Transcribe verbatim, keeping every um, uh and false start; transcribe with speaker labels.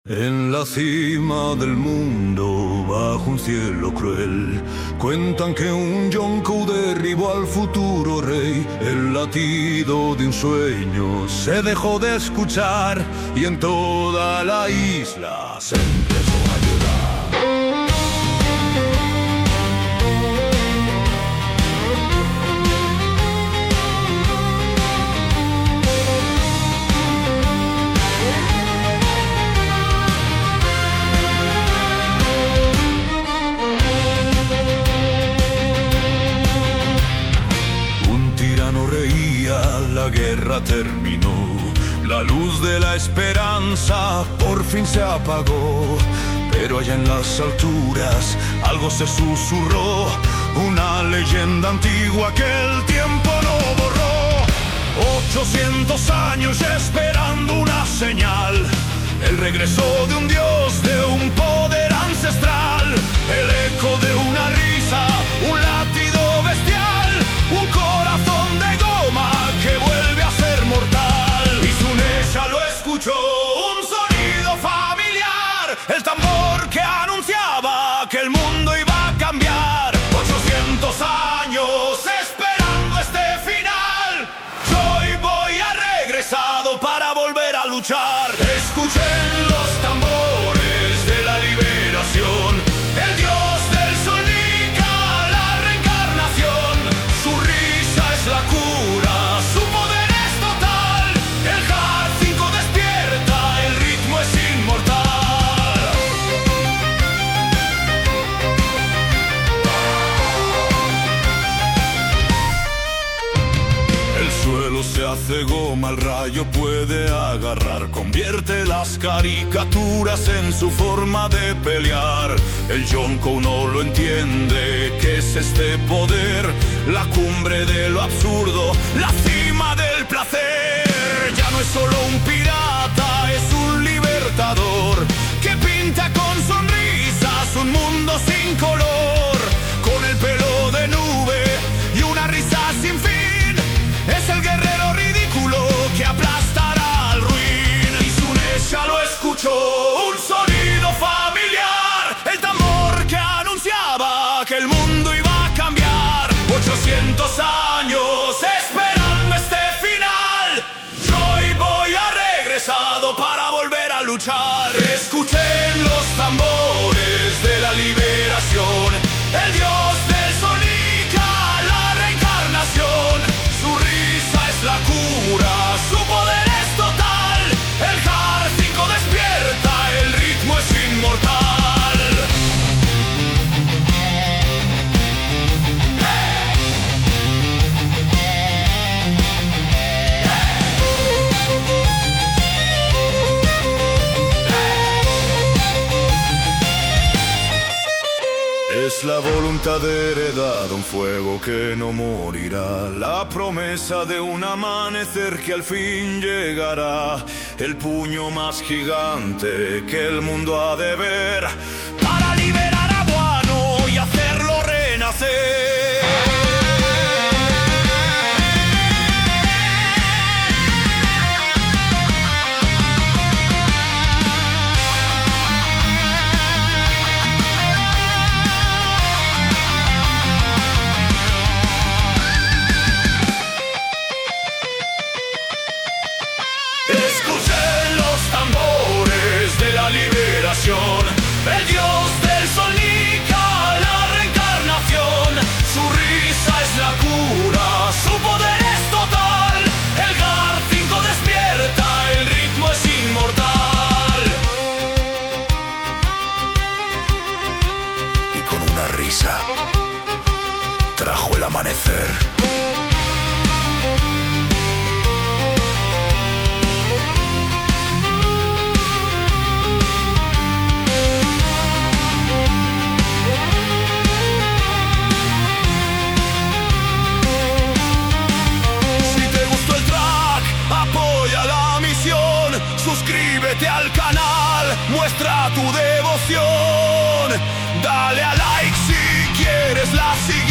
Speaker 1: En la cima del mundo, bajo un cielo cruel, cuentan que un yonko derribó al futuro rey. El latido de un sueño se dejó de escuchar y en toda la isla se empezó a llorar. La guerra terminó, la luz de la esperanza por fin se apagó. Pero allá en las alturas algo se susurró, una leyenda antigua que el tiempo no borró. Ochocientos años esperando una señal, el regreso de un dios, de un poder ancestral, el eco de una risa, un latido bestial, un corazón de goma que vuelve a ser mortal. Y Zunesha lo escuchó, un sonido familiar, el tambor que anunciaba que el mundo iba a cambiar. Ochocientos años esperando este final, yo hoy voy a regresado para volver a luchar. Escuchen los tambores de la liberación, el dios del sol Nika, la reencarnación. Su risa es la cura, su poder es total. El Hard cinco despierta, el ritmo es inmortal. El suelo se hace goma, el rayo puede agarrar, convierte las caricaturas en su forma de pelear. El yonko no lo entiende, ¿qué es este poder? La cumbre de lo absurdo, la cima del placer. Ya no es solo un pirata, es un libertador que pinta con sonrisas un mundo sin color. Con el pelo de nube y una risa sin fin, es el guerrero ridículo que aplastará al ruin. Y Zunesha lo escuchó, un sonido familiar, el tambor que anunciaba que el mundo iba a cambiar. Ochocientos años esperando este final, yo hoy voy a regresado para volver a luchar. Escuchen los tambores de la liberación, el dios del sol Nika, la reencarnación. Su risa es la cura, su poder es total. El Hard cinco despierta, el ritmo es inmortal. Es la voluntad heredada, un fuego que no morirá, la promesa de un amanecer que al fin llegará, el puño más gigante que el mundo ha de ver, para liberar a Wano y hacerlo renacer. Escuchen los tambores de la liberación, el dios del sol Nika, la reencarnación. Su risa es la cura, su poder es total. El Hard cinco despierta, el ritmo es inmortal. Y con una risa trajo el amanecer. Suscríbete al canal, muestra tu devoción, dale a like si quieres la siguiente.